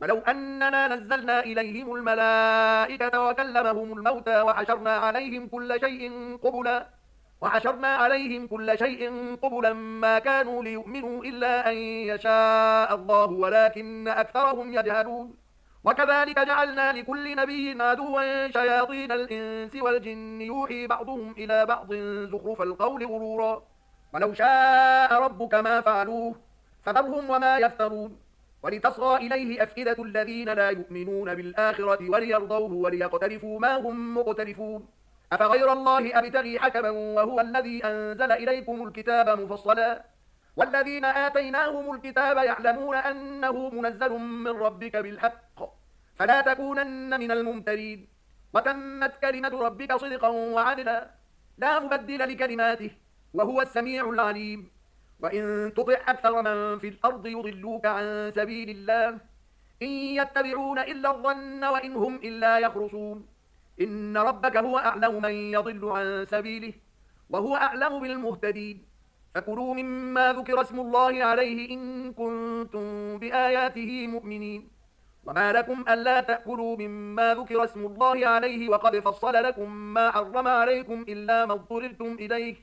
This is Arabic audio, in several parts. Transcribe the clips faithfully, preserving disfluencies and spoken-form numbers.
ولو أننا نزلنا إليهم الملائكة وكلمهم الموتى وحشرنا عليهم كل شيء قبلا وحشرنا عليهم كل شيء قبلا ما كانوا ليؤمنوا إلا أن يشاء الله ولكن أكثرهم يجهلون وكذلك جعلنا لكل نبي عدوا شياطين الإنس والجن يوحي بعضهم إلى بعض زخرف القول غرورا ولو شاء ربك ما فعلوه فذرهم وما يفترون ولتصغى إليه أفئدة الذين لا يؤمنون بالآخرة وليرضوه وليقترفوا ما هم مقترفون أفغير الله أبتغي حكما وهو الذي أنزل إليكم الكتاب مفصلا والذين آتيناهم الكتاب يعلمون أنه منزل من ربك بالحق فلا تكونن من الممترين وتمت كلمة ربك صدقا وعدلا لا مبدل لكلماته وهو السميع العليم وإن تطع أكثر من في الأرض يضلوك عن سبيل الله إن يتبعون إلا الظن وإن هم إلا يخرصون إن ربك هو أعلم من يضل عن سبيله وهو أعلم بالمهتدين فكلوا مما ذكر اسم الله عليه إن كنتم بآياته مؤمنين وما لكم ألا تأكلوا مما ذكر اسم الله عليه وقد فصل لكم ما حرم عليكم إلا ما اضطررتم إليه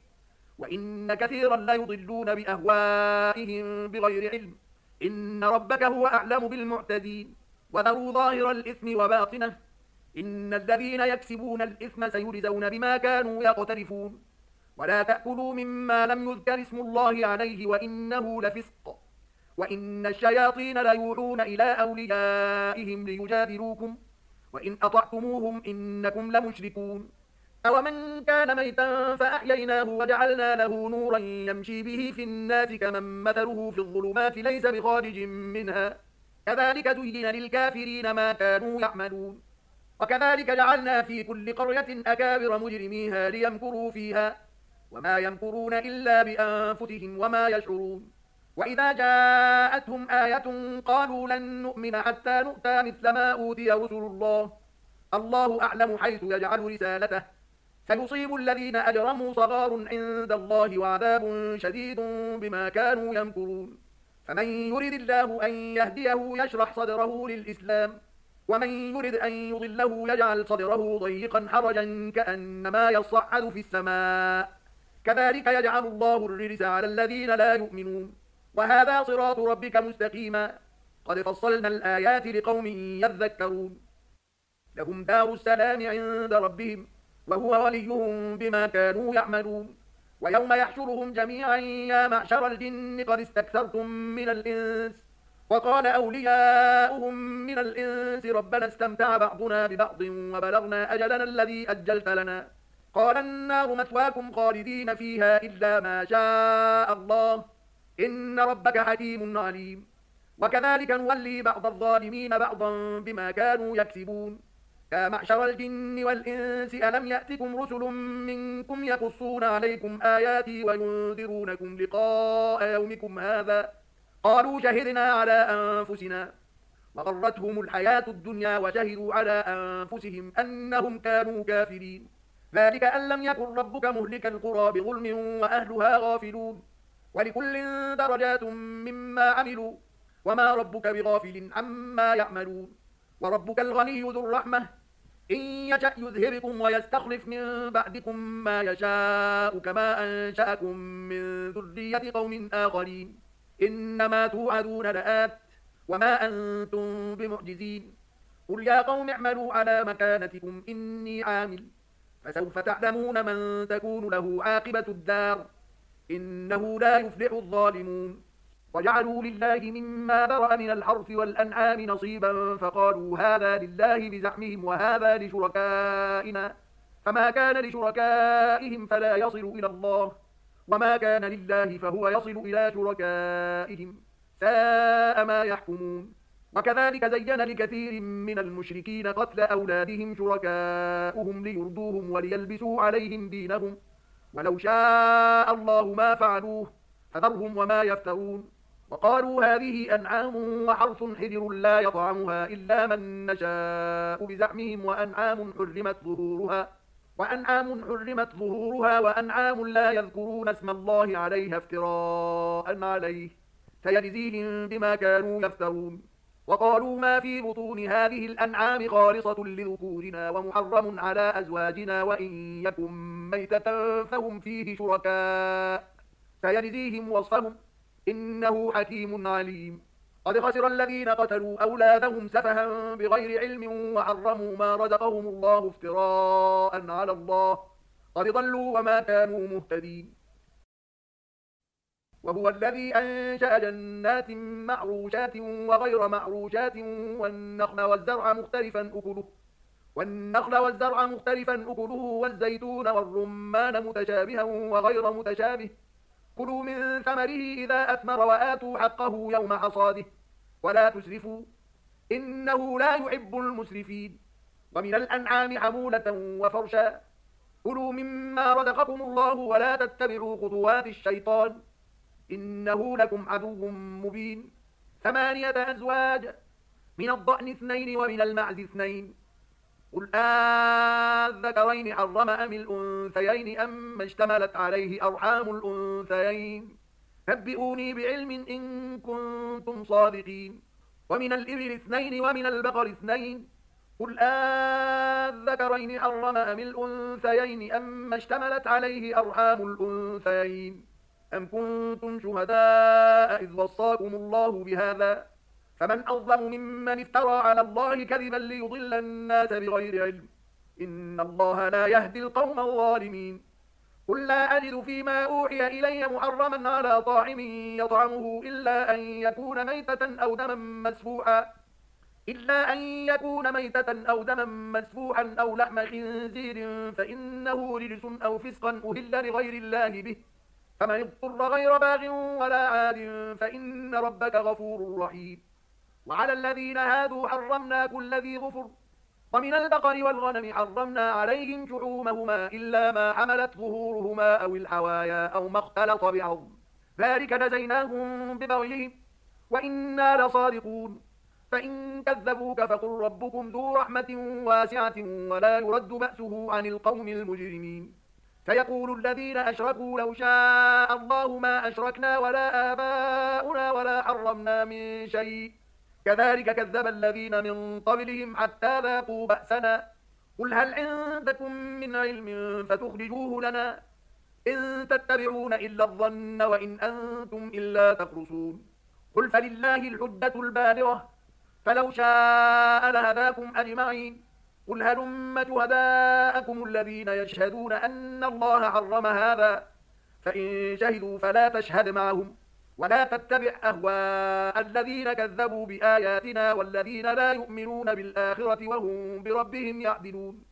وإن كثيرا ليضلون بأهوائهم بغير علم إن ربك هو أعلم بالمعتدين وذروا ظاهر الإثم وباطنه إن الذين يكسبون الإثم سيجزون بما كانوا يقترفون ولا تأكلوا مما لم يذكر اسم الله عليه وإنه لفسق وإن الشياطين ليوحون إلى أوليائهم ليجادلوكم وإن أطعتموهم إنكم لمشركون أومن كان ميتا فأحييناه وجعلنا له نورا يمشي به في الناس كمن مثله في الظلمات ليس بخارج منها كذلك زين للكافرين ما كانوا يعملون وكذلك جعلنا في كل قرية أكابر مجرميها ليمكروا فيها وما يمكرون إلا بأنفسهم وما يشعرون وإذا جاءتهم آية قالوا لن نؤمن حتى نؤتى مثل ما أوتي رسل الله الله أعلم حيث يجعل رسالته سيصيب الذين أجرموا صغار عند الله وعذاب شديد بما كانوا يمكرون فمن يرد الله أن يهديه يشرح صدره للإسلام ومن يرد أن يضله يجعل صدره ضيقا حرجا كأنما يصعد في السماء كذلك يجعل الله الرجس على الذين لا يؤمنون وهذا صراط ربك مستقيما قد فصلنا الآيات لقوم يذكرون لهم دار السلام عند ربهم وهو وليهم بما كانوا يعملون ويوم يحشرهم جميعا يا معشر الجن قد استكثرتم من الإنس وقال أولياؤهم من الإنس ربنا استمتع بعضنا ببعض وبلغنا أجلنا الذي أجلت لنا قال النار مثواكم خالدين فيها إلا ما شاء الله إن ربك حكيم عليم وكذلك نولي بعض الظالمين بعضا بما كانوا يكسبون يا معشر الجن والإنس ألم يأتكم رسل منكم يقصون عليكم آياتي وينذرونكم لقاء يومكم هذا قالوا شهدنا على أنفسنا وغرتهم الحياة الدنيا وشهدوا على أنفسهم أنهم كانوا كافرين ذلك أن لم يكن ربك مهلك القرى بظلم وأهلها غافلون ولكل درجات مما عملوا وما ربك بغافل عما يعملون وربك الغني ذو الرحمة إن يشأ يذهبكم ويستخلف من بعدكم ما يشاء كما أنشأكم من ذرية قوم آخرين إنما توعدون لآت وما أنتم بمعجزين قل يا قوم اعملوا على مكانتكم إني عامل فسوف تعلمون من تكون له عاقبة الدار إنه لا يفلح الظالمون وجعلوا لله مما ذرأ من الحرث والأنعام نصيبا فقالوا هذا لله بزعمهم وهذا لشركائنا فما كان لشركائهم فلا يصل إلى الله وما كان لله فهو يصل إلى شركائهم ساء ما يحكمون وكذلك زين لكثير من المشركين قتل أولادهم شركاؤهم ليردوهم وليلبسوا عليهم دينهم ولو شاء الله ما فعلوه فذرهم وما يفترون وقالوا هذه أنعام وحرث حجر لا يطعمها إلا من نشاء بزعمهم وأنعام حرمت ظهورها وأنعام حرمت ظهورها وأنعام لا يذكرون اسم الله عليها افتراء عليه سيجزيهم بما كانوا يفترون وقالوا ما في بطون هذه الأنعام خالصة لذكورنا ومحرم على أزواجنا وإن يكن ميتة فهم فيه شركاء سيجزيهم وصفهم إنه حكيم عليم. قد خسر الذين قتلوا أولادهم سفها بغير علم وحرموا ما رزقهم الله افتراء على الله قد ضلوا وما كانوا مهتدين. وهو الذي أنشأ جنات معروشات وغير معروشات والنخل والزرع مختلفا أكله والنخل والزرع مختلفا أكله والزيتون والرمان متشابها وغير متشابه كلوا من ثمره إذا أثمر وآتوا حقه يوم حصاده ولا تسرفوا إنه لا يحب المسرفين. ومن الأنعام حمولة وفرشا كلوا مما رزقكم الله ولا تتبعوا خطوات الشيطان إنه لكم عدو مبين. ثمانية أزواج من الضأن اثنين ومن المعز اثنين قل آذكرين حرم أم الأنثيين أم اشتملت عليه أرحام الأنثيين نبئوني بعلم إن كنتم صادقين. ومن الإبل اثنين ومن البقر اثنين قل آذكرين حرم أم الأنثيين أم اشتملت عليه أرحام الأنثيين أم كنتم شهداء إذ وصاكم الله بهذا فمن أظلم ممن افترى على الله كذبا ليضل الناس بغير علم إن الله لا يهدي القوم الظالمين. قل لا أجد فيما أوحي إلي محرما على طاعم يطعمه إلا أن يكون ميتة أو دما مسفوحا إلا أن يكون ميتة أو دما مسفوحا أو لحم خنزير فإنه رجس أو فسقا أهل لغير الله به فمن اضطر غير باغ ولا عاد فإن ربك غفور رحيم. وعلى الذين هادوا حرمنا كل ذي ظفر ومن البقر والغنم حرمنا عليهم شحومهما إلا ما حملت ظهورهما أو الحوايا أو ما اختلط بعظم ذلك جزيناهم ببغيهم وإنا لصادقون. فإن كذبوك فقل ربكم ذو رحمة واسعة ولا يرد بأسه عن القوم المجرمين. فيقول الذين أشركوا لو شاء الله ما أشركنا ولا آباؤنا ولا حرمنا من شيء كذلك كذب الذين من قبلهم حتى ذاقوا بأسنا قل هل عندكم من علم فتخرجوه لنا إن تتبعون إلا الظن وإن أنتم إلا تخرصون. قل فلله الحجة البالغة فلو شاء لهداكم أجمعين. قل هلم شهداءكم الذين يشهدون أن الله حرم هذا فإن شهدوا فلا تشهد معهم ولا تتبع أهواء الذين كذبوا بآياتنا والذين لا يؤمنون بالآخرة وهم بربهم يعدلون.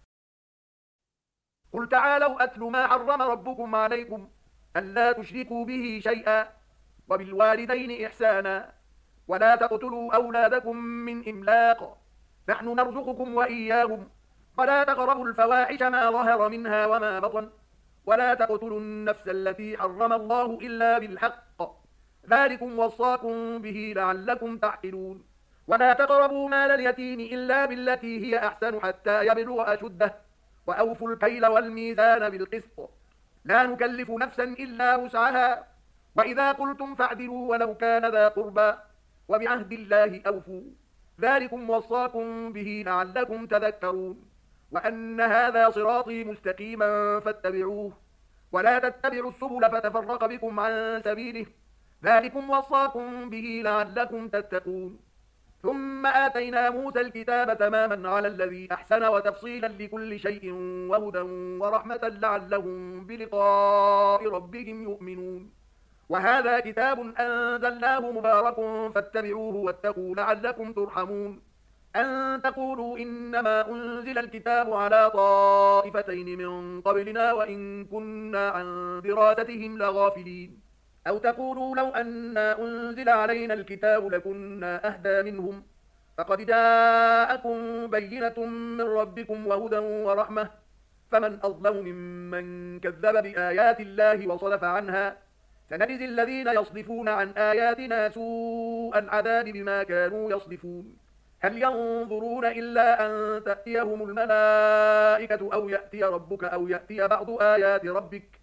قل تعالوا أتل ما حرم ربكم عليكم ألا تشركوا به شيئا وبالوالدين إحسانا ولا تقتلوا أولادكم من إملاق نحن نرزقكم وإياهم ولا تقربوا الفواحش ما ظهر منها وما بطن ولا تقتلوا النفس التي حرم الله إلا بالحق ذلكم وصاكم به لعلكم تعقلون. ولا تقربوا مال اليتيم إلا بالتي هي أحسن حتى يبلغ أشده وأوفوا الكيل والميزان بالقسط لا نكلف نفسا إلا وسعها وإذا قلتم فاعدلوا ولو كان ذا قربى وبعهد الله أوفوا ذلكم وصاكم به لعلكم تذكرون. وأن هذا صراطي مستقيما فاتبعوه ولا تتبعوا السبل فتفرق بكم عن سبيله ذلكم وصاكم به لعلكم تتقون. ثم آتينا موسى الكتاب تماما على الذي أحسن وتفصيلا لكل شيء وهدى ورحمة لعلهم بلقاء ربهم يؤمنون. وهذا كتاب أنزلناه مبارك فاتبعوه واتقوا لعلكم ترحمون. أن تقولوا إنما أنزل الكتاب على طائفتين من قبلنا وإن كنا عن دراستهم لغافلين أو تقولوا لو أنا أنزل علينا الكتاب لكنا أهدى منهم فقد جاءكم بينة من ربكم وهدى ورحمة فمن أظلم ممن كذب بآيات الله وصدف عنها سنجزي الذين يصدفون عن آياتنا سوء العذاب بما كانوا يصدفون. هل ينظرون إلا أن تأتيهم الملائكة أو يأتي ربك أو يأتي بعض آيات ربك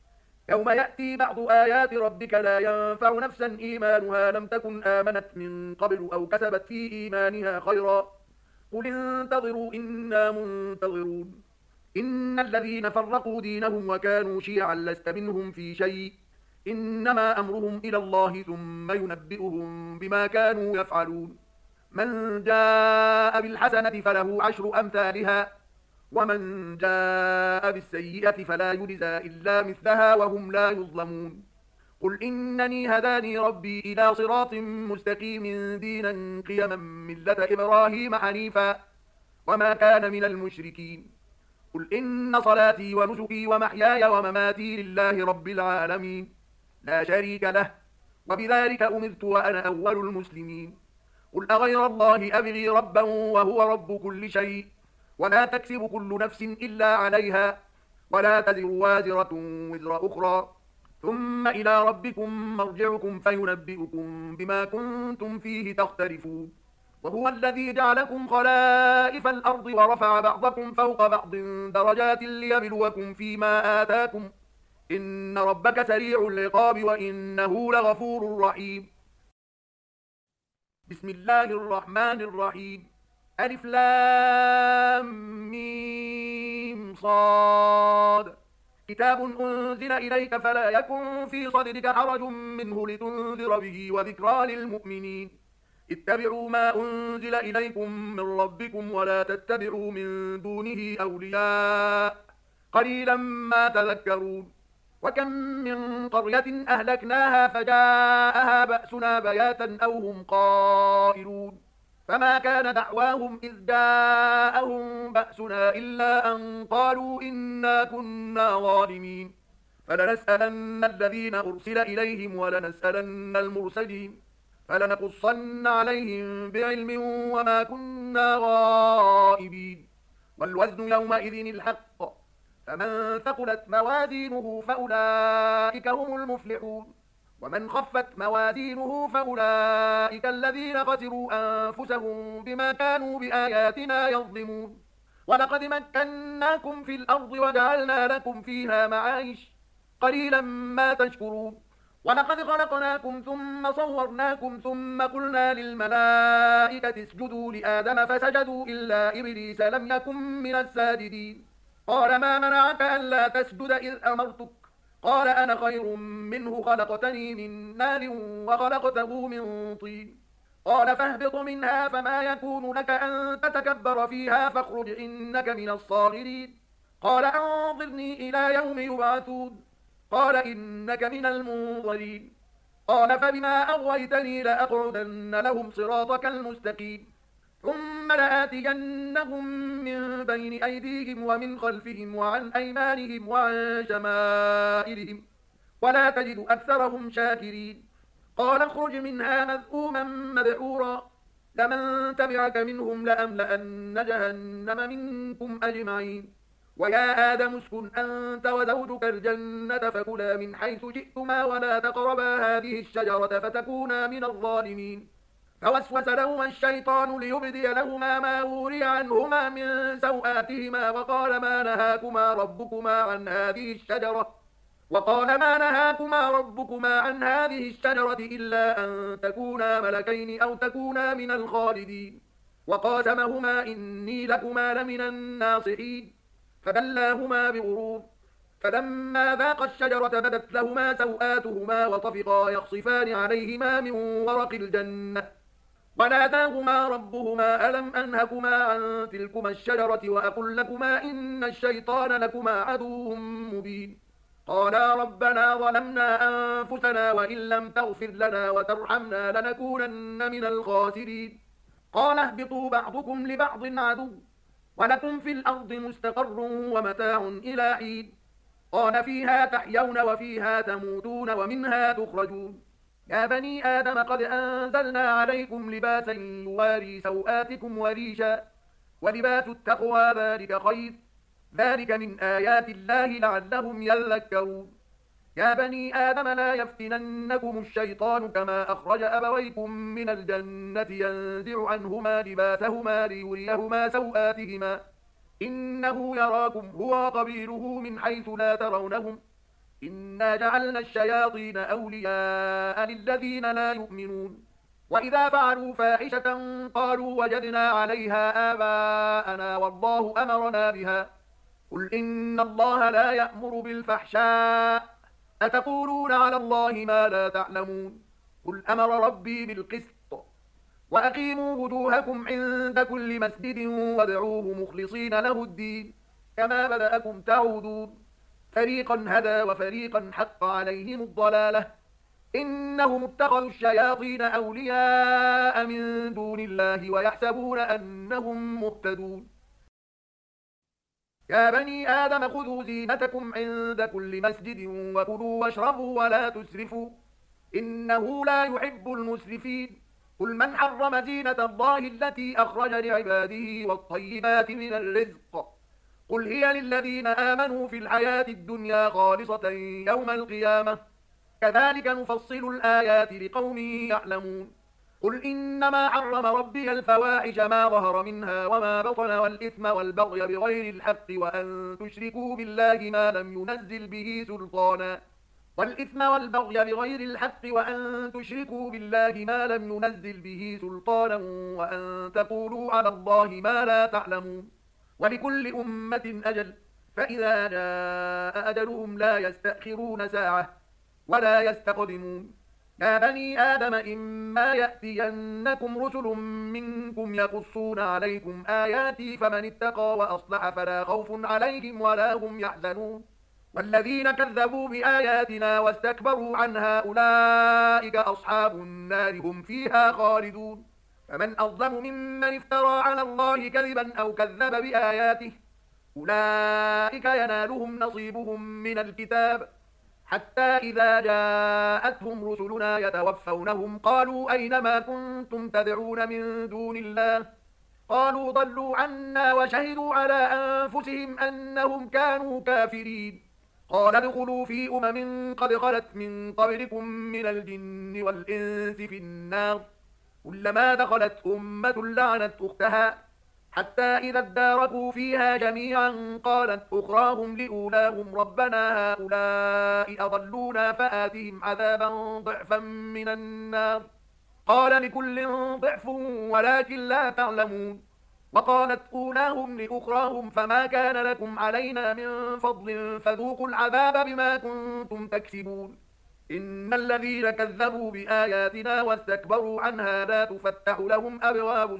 يوم يأتي بعض آيات ربك لا ينفع نفسا إيمانها لم تكن آمنت من قبل أو كسبت في إيمانها خيرا قل انتظروا إنا منتظرون إن الذين فرقوا دينهم وكانوا شيعا لست منهم في شيء إنما أمرهم إلى الله ثم ينبئهم بما كانوا يفعلون من جاء بالحسنة فله عشر أمثالها ومن جاء بالسيئة فلا يجزى إلا مثلها وهم لا يظلمون قل إنني هداني ربي إلى صراط مستقيم دينا قيما ملة إبراهيم حنيفا وما كان من المشركين قل إن صلاتي ونسكي ومحياي ومماتي لله رب العالمين لا شريك له وبذلك أمرت وأنا أول المسلمين قل أغير الله أبغي ربا وهو رب كل شيء ولا تكسب كل نفس إلا عليها ولا تزر وازرة وزر أخرى ثم إلى ربكم مرجعكم فينبئكم بما كنتم فيه تختلفون وهو الذي جعلكم خلائف الأرض ورفع بعضكم فوق بعض درجات ليبلوكم فيما آتاكم إن ربك سريع العقاب وإنه لغفور رحيم بسم الله الرحمن الرحيم ألف لام ميم صاد كتاب أنزل إليك فلا يكن في صدرك حرج منه لتنذر به وذكرى للمؤمنين اتبعوا ما أنزل إليكم من ربكم ولا تتبعوا من دونه أولياء قليلا ما تذكرون وكم من قرية أهلكناها فجاءها بأسنا بياتا أو هم قائلون فما كان دعواهم إذ جاءهم بأسنا إلا أن قالوا إنا كنا ظالمين فلنسألن الذين أرسل إليهم ولنسألن المرسلين فلنقصن عليهم بعلم وما كنا غائبين والوزن يومئذ الحق فمن ثقلت موازينه فأولئك هم المفلحون ومن خفت موازينه فأولئك الذين خسروا أنفسهم بما كانوا بآياتنا يظلمون ولقد مكناكم في الأرض وجعلنا لكم فيها معايش قليلا ما تشكرون ولقد خلقناكم ثم صورناكم ثم قلنا للملائكة اسجدوا لآدم فسجدوا إلا إبليس لم يكن من الساجدين قال ما منعك ألا تسجد إذ أمرتك قال أنا خير منه خلقتني من نار وخلقته من طين قال فاهبط منها فما يكون لك أن تتكبر فيها فاخرج إنك من الصاغرين قال أنظرني إلى يوم يبعثون قال إنك من المنظرين قال فبما أغويتني لأقعدن لهم صراطك المستقيم ثم لآتينهم من بين أيديهم ومن خلفهم وعن أيمانهم وعن شمائلهم ولا تجد أكثرهم شاكرين قال اخرج منها مذءوما مدحورا لمن تبعك منهم لأملأن جهنم منكم أجمعين ويا آدم اسكن أنت وزوجك الجنة فكلا من حيث جئتما ولا تقربا هذه الشجرة فتكونا من الظالمين فوسوس لهما الشيطان ليبدي لهما ما وري عنهما من سوآتهما وقال ما نهاكما ربكما عن هذه الشجرة وقال ما نهاكما ربكما عن هذه الشجرة إلا أن تكونا ملكين أو تكونا من الخالدين وقاسمهما إني لكما لمن الناصحين فدلاهما بغرور فلما ذاقا الشجرة بدت لهما سوآتهما وطفقا يخصفان عليهما من ورق الجنة وناداهما ربهما ألم أنهكما عن تلكما الشجرة وأقل لكما إن الشيطان لكما عدو مبين قالا ربنا ظلمنا أنفسنا وإن لم تغفر لنا وترحمنا لنكونن من الخاسرين قال اهبطوا بعضكم لبعض عدو ولكم في الأرض مستقر ومتاع إلى حين قال فيها تحيون وفيها تموتون ومنها تخرجون يا بني آدم قد أنزلنا عليكم لباسا يواري سوآتكم وريشا ولباس التقوى ذلك خير ذلك من آيات الله لعلهم يذكرون يا بني آدم لا يفتننكم الشيطان كما أخرج أبويكم من الجنة ينزع عنهما لباسهما ليريهما سوآتهما إنه يراكم هو قبيله من حيث لا ترونهم إنا جعلنا الشياطين أولياء للذين لا يؤمنون وإذا فعلوا فاحشة قالوا وجدنا عليها آباءنا والله أمرنا بها قل إن الله لا يأمر بالفحشاء أتقولون على الله ما لا تعلمون قل أمر ربي بالقسط وأقيموا وجوهكم عند كل مسجد وادعوه مخلصين له الدين كما بدأكم تعودون فريقا هدى وفريقا حق عليهم الضلالة إنهم اتخذوا الشياطين أولياء من دون الله ويحسبون أنهم مهتدون يا بني آدم خذوا زينتكم عند كل مسجد وكلوا واشربوا ولا تسرفوا إنه لا يحب المسرفين قل من حرم زينة الله التي أخرج لعباده والطيبات من الرزق قل هي للذين آمنوا في الحياة الدنيا خالصة يوم القيامة كذلك نفصل الآيات لقوم يعلمون قل إنما حرم ربي الفواحش ما ظهر منها وما بطن والإثم والبغي بغير الحق وأن تشركوا بالله ما لم ينزل به سلطانا والإثم والبغي بغير الحق وأن تشركوا بالله ما لم ينزل به سلطانا وأن تقولوا على الله ما لا تعلمون ولكل أمة أجل فإذا جاء أجلهم لا يستأخرون ساعة ولا يستقدمون يا بني آدم إما يأتينكم رسل منكم يقصون عليكم آياتي فمن اتقى وأصلح فلا خوف عليهم ولا هم يحزنون والذين كذبوا بآياتنا واستكبروا عنها أولئك أصحاب النار هم فيها خالدون فمن أظلم ممن افترى على الله كذبا أو كذب بآياته أولئك ينالهم نصيبهم من الكتاب حتى إذا جاءتهم رسلنا يتوفونهم قالوا أين ما كنتم تدعون من دون الله قالوا ضلوا عنا وشهدوا على أنفسهم أنهم كانوا كافرين قال ادخلوا في أمم قد خلت من قبلكم من الجن والإنس في النار كلما دخلت أمة لعنت أختها حتى إذا اداركوا فيها جميعا قالت أخراهم لأولاهم ربنا هؤلاء أضلونا فآتهم عذابا ضعفا من النار قال لكل ضعف ولكن لا تعلمون وقالت أولاهم لأخراهم فما كان لكم علينا من فضل فذوقوا العذاب بما كنتم تكسبون إن الذين كذبوا بآياتنا واستكبروا عنها لا تفتح لهم أبواب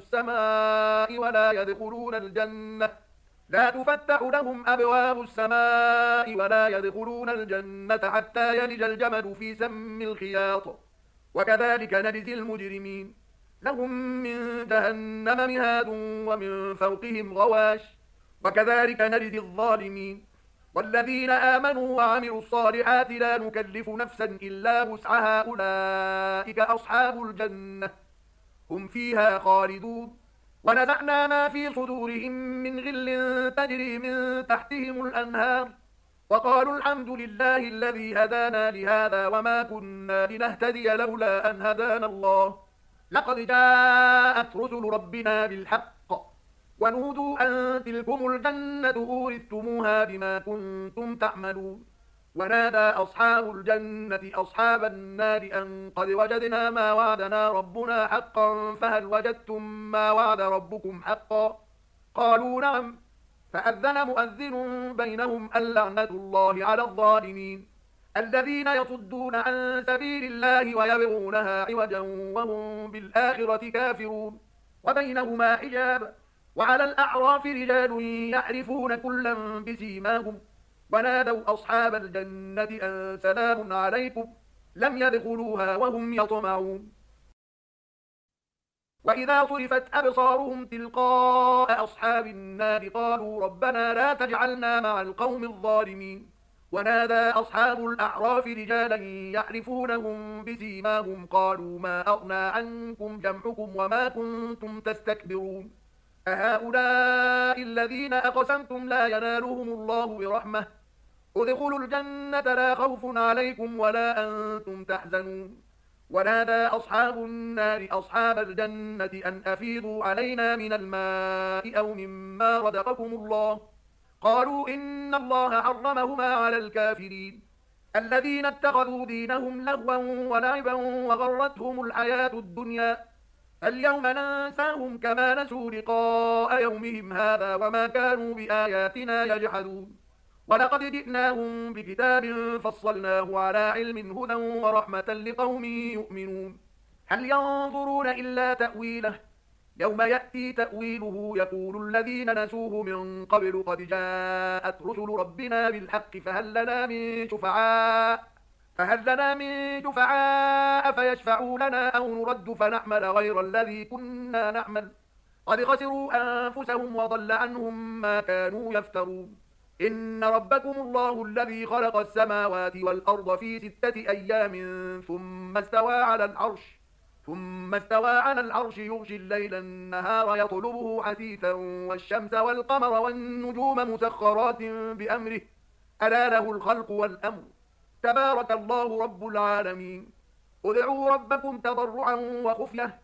السماء ولا يدخلون الجنة لا تفتح لهم أبواب السماء ولا يدخلون الجنة حتى يلج الجمل في سم الخياط وكذلك نجزي المجرمين لهم من جهنم مهاد ومن فوقهم غواش وكذلك نجزي الظالمين والذين آمنوا وعملوا الصالحات لا نكلف نفسا إلا وسعها أولئك أصحاب الجنة هم فيها خالدون ونزعنا ما في صدورهم من غل تجري من تحتهم الأنهار وقالوا الحمد لله الذي هدانا لهذا وما كنا لنهتدي لولا أن هدانا الله لقد جاءت رسل ربنا بالحق ونودوا أن تلكم الجنة أورثتموها بما كنتم تعملون ونادى أصحاب الجنة أصحاب النار أن قد وجدنا ما وعدنا ربنا حقا فهل وجدتم ما وعد ربكم حقا قالوا نعم فأذن مؤذن بينهم اللعنة الله على الظالمين الذين يصدون عن سبيل الله ويبغونها عوجا وهم بالآخرة كافرون وبينهما حجاب وعلى الأعراف رجال يعرفون كلا بسيماهم ونادوا أصحاب الجنة أن سلام عليكم لم يدخلوها وهم يطمعون وإذا صرفت أبصارهم تلقاء أصحاب النار قالوا ربنا لا تجعلنا مع القوم الظالمين ونادى أصحاب الأعراف رجالا يعرفونهم بسيماهم قالوا ما أغنى عنكم جمعكم وما كنتم تستكبرون أهؤلاء الذين أقسمتم لا ينالهم الله برحمة ادخلوا الجنة لا خوف عليكم ولا أنتم تحزنون ونادى أصحاب النار أصحاب الجنة أن أفيضوا علينا من الماء أو مما رزقكم الله قالوا إن الله حرمهما على الكافرين الذين اتخذوا دينهم لهوا ولعبا وغرتهم الحياة الدنيا اليوم ننساهم كما نسوا لقاء يومهم هذا وما كانوا بآياتنا يجحدون ولقد جئناهم بكتاب فصلناه على علم هدى ورحمة لقوم يؤمنون هل ينظرون إلا تأويله يوم يأتي تأويله يقول الذين نسوه من قبل قد جاءت رسل ربنا بالحق فهل لنا من شفعاء فهل لنا من شفعاء فيشفعوا لنا أو نرد فنعمل غير الذي كنا نعمل قد خسروا أنفسهم وضل عنهم ما كانوا يفترون إن ربكم الله الذي خلق السماوات والأرض في ستة أيام ثم استوى على العرش ثم استوى على العرش يغشي الليل النهار يطلبه حثيثا والشمس والقمر والنجوم مسخرات بأمره ألا له الخلق والأمر تبارك الله رب العالمين ادعوا ربكم تضرعا وخفية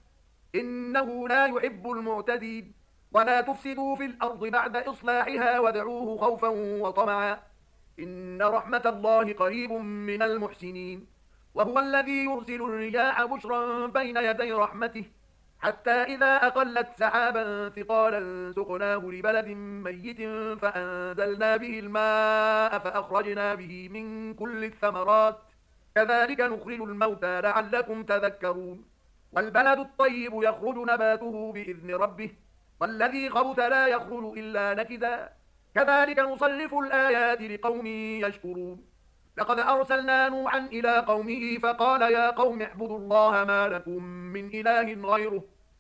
إنه لا يحب المعتدين ولا تفسدوا في الأرض بعد إصلاحها وادعوه خوفا وطمعا إن رحمة الله قريب من المحسنين وهو الذي يرسل الرياح بشرا بين يدي رحمته حتى إذا أقلت سحابا ثقالا سقناه لبلد ميت فأنزلنا به الماء فأخرجنا به من كل الثمرات كذلك نخرج الموتى لعلكم تذكرون والبلد الطيب يخرج نباته بإذن ربه والذي خبث لا يخرج إلا نكدا كذلك نصرف الآيات لقوم يشكرون لقد أرسلنا نوحا إلى قومه فقال يا قوم اعبدوا الله ما لكم من إله غيره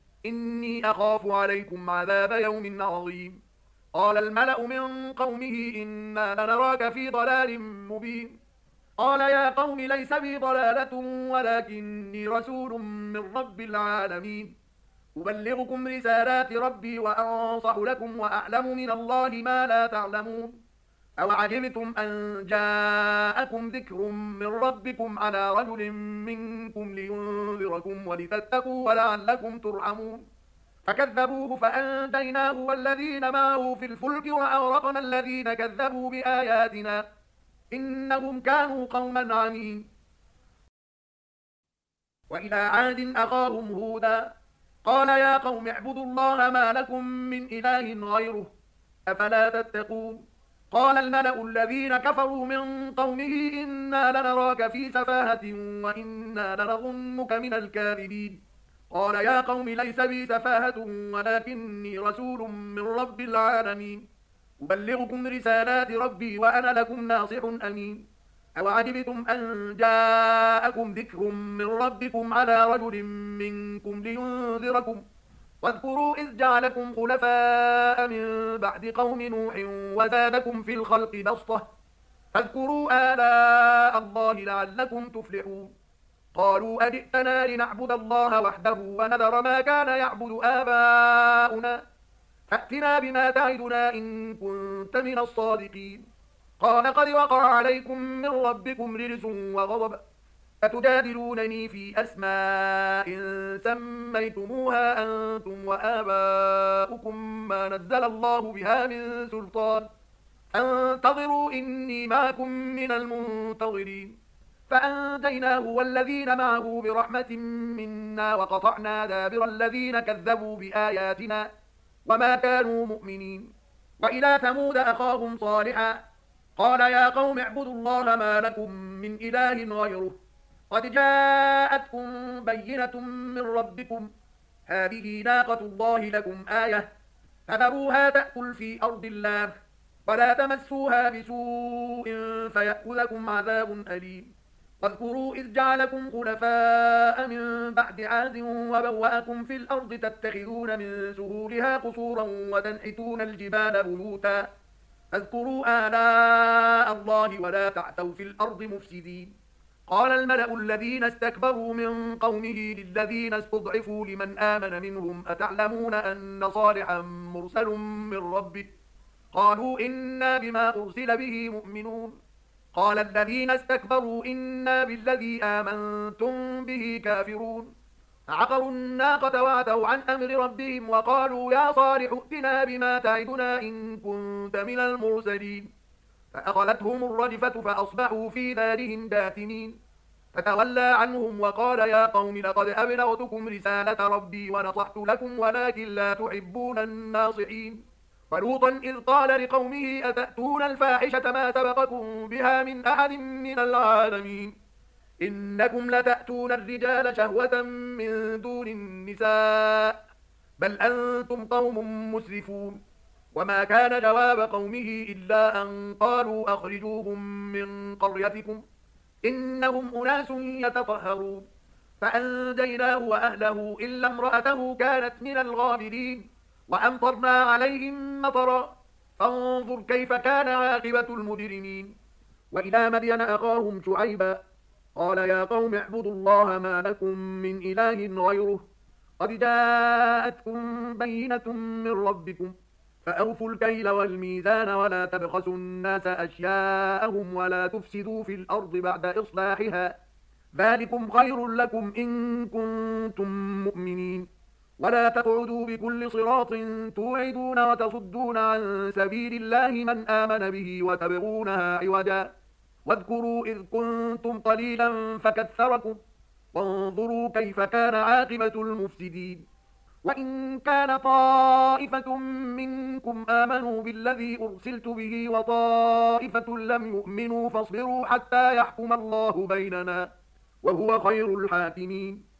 إني أخاف عليكم عذاب يوم عظيم قال الملأ من قومه إنا لنراك في ضلال مبين قال يا قوم ليس بي ضلالة ولكني رسول من رب العالمين أبلغكم رسالات ربي وأنصح لكم وأعلم من الله ما لا تعلمون أو عجبتم أن جاءكم ذكر من ربكم على رجل منكم لينذركم ولتتقوا ولعلكم ترحمون فكذبوه فأنجيناه والذين معه في الفلك وأغرقنا الذين كذبوا بآياتنا إنهم كانوا قوما عمين وإلى عاد أخاهم هودا قال يا قوم اعبدوا الله ما لكم من إله غيره أفلا تتقون قال الملأ الذين كفروا من قومه إنا لنراك في سفاهة وإنا لنظنك من الكاذبين قال يا قوم ليس بي سفاهة ولكني رسول من رب العالمين أبلغكم رسالات ربي وأنا لكم ناصح أمين أو عجبتم أن جاءكم ذكر من ربكم على رجل منكم لينذركم واذكروا إذ جعلكم خلفاء من بعد قوم نوح وزادكم في الخلق بسطة فاذكروا آلاء الله لعلكم تفلحون قالوا أجئتنا لنعبد الله وحده ونذر ما كان يعبد آباؤنا فأتنا بما تعدنا إن كنت من الصادقين قال قد وقع عليكم من ربكم رجس وغضب فتجادلونني في أسماء سميتموها أنتم وآباؤكم ما نزل الله بها من سلطان فانتظروا إني معكم من المنتظرين فأنجيناه والذين معه برحمة منا وقطعنا دابر الذين كذبوا بآياتنا وما كانوا مؤمنين وإلى ثمود أخاهم صالحا قال يا قوم اعبدوا الله ما لكم من إله غيره قد جاءتكم بينة من ربكم هذه ناقة الله لكم آية فذروها تأكل في أرض الله ولا تمسوها بسوء فيأخذكم عذاب أليم واذكروا إذ جعلكم خلفاء من بعد عاد وبوأكم في الأرض تتخذون من سهولها قصورا وتنحتون الجبال بيوتا فاذكروا آلاء الله ولا تعثوا في الأرض مفسدين قال الملأ الذين استكبروا من قومه للذين استضعفوا لمن آمن منهم أتعلمون أن صالحا مرسل من ربه قالوا إنا بما أرسل به مؤمنون قال الذين استكبروا إنا بالذي آمنتم به كافرون عقروا الناقة وعتوا عن أمر ربهم وقالوا يا صالح ائتنا بما تعدنا إن كنت من المرسلين فأخذتهم الرجفة فأصبحوا في دارهم جاثمين فتولى عنهم وقال يا قوم لقد أبلغتكم رسالة ربي ونصحت لكم ولكن لا تحبون الناصحين ولوطا إذ قال لقومه أتأتون الفاحشة ما سبقكم بها من أحد من العالمين إنكم لتأتون الرجال شهوة من دون النساء بل أنتم قوم مسرفون وما كان جواب قومه إلا أن قالوا أخرجوهم من قريتكم إنهم أناس يتطهرون فأنجيناه وأهله إلا امرأته كانت من الغابرين وأمطرنا عليهم مطرا فانظر كيف كان عاقبة المجرمين وإلى مدين أخاهم شعيبا قال يا قوم اعبدوا الله ما لكم من إله غيره قد جاءتكم بينة من ربكم فأوفوا الكيل والميزان ولا تبخسوا الناس أشياءهم ولا تفسدوا في الأرض بعد إصلاحها ذلكم خير لكم إن كنتم مؤمنين ولا تقعدوا بكل صراط توعدون وتصدون عن سبيل الله من آمن به وتبغونها عوجا واذكروا إذ كنتم قليلا فكثركم وانظروا كيف كان عاقبة المفسدين وإن كان طائفة منكم آمنوا بالذي أرسلت به وطائفة لم يؤمنوا فاصبروا حتى يحكم الله بيننا وهو خير الحاكمين